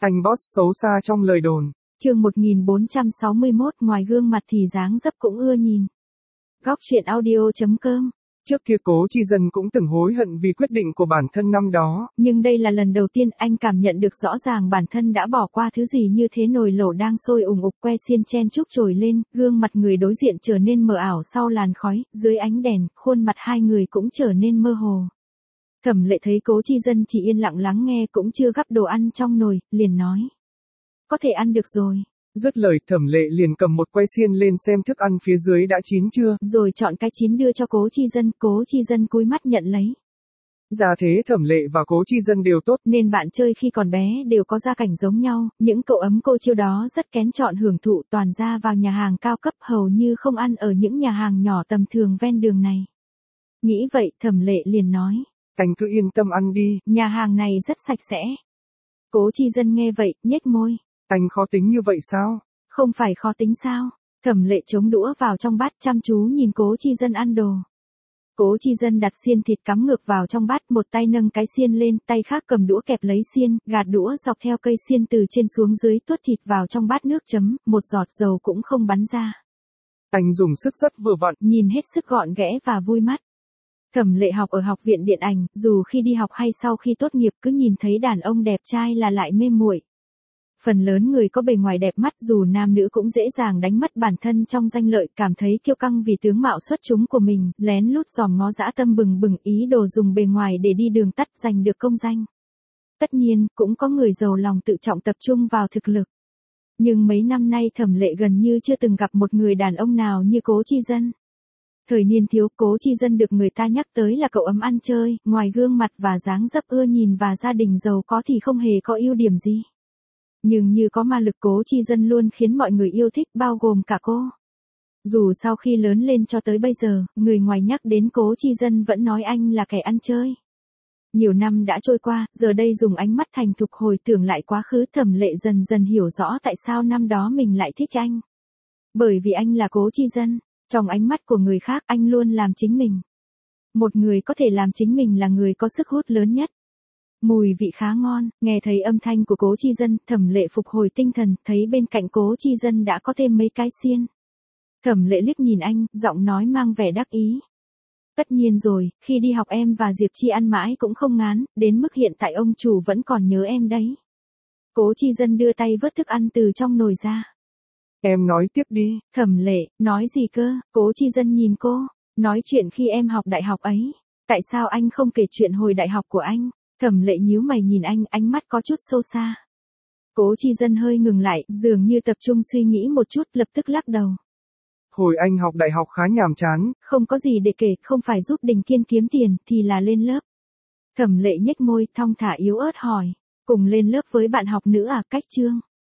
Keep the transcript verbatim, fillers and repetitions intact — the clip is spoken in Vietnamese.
Anh boss xấu xa trong lời đồn. Chương một nghìn bốn trăm sáu mươi mốt, ngoài gương mặt thì dáng dấp cũng ưa nhìn. Góc truyện audio chấm com. Trước kia Cố Chi Dân cũng từng hối hận vì quyết định của bản thân năm đó. Nhưng đây là lần đầu tiên anh cảm nhận được rõ ràng bản thân đã bỏ qua thứ gì như thế. Nồi lẩu đang sôi ùng ục que xiên chen chúc trồi lên, gương mặt người đối diện trở nên mờ ảo sau làn khói, dưới ánh đèn, khuôn mặt hai người cũng trở nên mơ hồ. Thẩm Lệ thấy Cố Chi Dân chỉ yên lặng lắng nghe cũng chưa gắp đồ ăn trong nồi, liền nói. Có thể ăn được rồi. Dứt lời Thẩm Lệ liền cầm một que xiên lên xem thức ăn phía dưới đã chín chưa. Rồi chọn cái chín đưa cho Cố Chi Dân, Cố Chi Dân cúi mắt nhận lấy. Gia thế Thẩm Lệ và Cố Chi Dân đều tốt. Nên bạn chơi khi còn bé đều có gia cảnh giống nhau, những cậu ấm cô chiêu đó rất kén chọn hưởng thụ toàn ra vào nhà hàng cao cấp hầu như không ăn ở những nhà hàng nhỏ tầm thường ven đường này. Nghĩ vậy Thẩm Lệ liền nói. Anh cứ yên tâm ăn đi. Nhà hàng này rất sạch sẽ. Cố Chi Dân nghe vậy, nhếch môi. Anh khó tính như vậy sao? Không phải khó tính sao? Thẩm Lệ chống đũa vào trong bát chăm chú nhìn Cố Chi Dân ăn đồ. Cố Chi Dân đặt xiên thịt cắm ngược vào trong bát, một tay nâng cái xiên lên, tay khác cầm đũa kẹp lấy xiên, gạt đũa dọc theo cây xiên từ trên xuống dưới tuốt thịt vào trong bát nước chấm, một giọt dầu cũng không bắn ra. Anh dùng sức rất vừa vặn, nhìn hết sức gọn ghẽ và vui mắt. Thẩm Lệ học ở học viện điện ảnh, dù khi đi học hay sau khi tốt nghiệp cứ nhìn thấy đàn ông đẹp trai là lại mê muội. Phần lớn người có bề ngoài đẹp mắt dù nam nữ cũng dễ dàng đánh mất bản thân trong danh lợi, cảm thấy kiêu căng vì tướng mạo xuất chúng của mình, lén lút dòm ngó dã tâm bừng bừng ý đồ dùng bề ngoài để đi đường tắt giành được công danh. Tất nhiên, cũng có người giàu lòng tự trọng tập trung vào thực lực. Nhưng mấy năm nay Thẩm Lệ gần như chưa từng gặp một người đàn ông nào như Cố Chi Dân. Thời niên thiếu, Cố Chi Dân được người ta nhắc tới là cậu ấm ăn chơi, ngoài gương mặt và dáng dấp ưa nhìn và gia đình giàu có thì không hề có ưu điểm gì. Nhưng như có ma lực Cố Chi Dân luôn khiến mọi người yêu thích, bao gồm cả cô. Dù sau khi lớn lên cho tới bây giờ, người ngoài nhắc đến Cố Chi Dân vẫn nói anh là kẻ ăn chơi. Nhiều năm đã trôi qua, giờ đây dùng ánh mắt thành thục hồi tưởng lại quá khứ, Thẩm Lệ dần dần hiểu rõ tại sao năm đó mình lại thích anh. Bởi vì anh là Cố Chi Dân, trong ánh mắt của người khác anh luôn làm chính mình. Một người có thể làm chính mình là người có sức hút lớn nhất. Mùi vị khá ngon, nghe thấy âm thanh của Cố Chi Dân, Thẩm Lệ phục hồi tinh thần, thấy bên cạnh Cố Chi Dân đã có thêm mấy cái xiên. Thẩm Lệ liếc nhìn anh, giọng nói mang vẻ đắc ý. Tất nhiên rồi, khi đi học em và Diệp Chi ăn mãi cũng không ngán, đến mức hiện tại ông chủ vẫn còn nhớ em đấy. Cố Chi Dân đưa tay vớt thức ăn từ trong nồi ra. Em nói tiếp đi. Thẩm Lệ, nói gì cơ? Cố Chi Dân nhìn cô, nói chuyện khi em học đại học ấy. Tại sao anh không kể chuyện hồi đại học của anh? Thẩm Lệ nhíu mày nhìn anh, ánh mắt có chút sâu xa. Cố Chi Dân hơi ngừng lại, dường như tập trung suy nghĩ một chút, lập tức lắc đầu. Hồi anh học đại học khá nhàm chán. Không có gì để kể, không phải giúp Đình Kiên kiếm tiền, thì là lên lớp. Thẩm Lệ nhếch môi, thong thả yếu ớt hỏi. Cùng lên lớp với bạn học nữ à? Cách chương.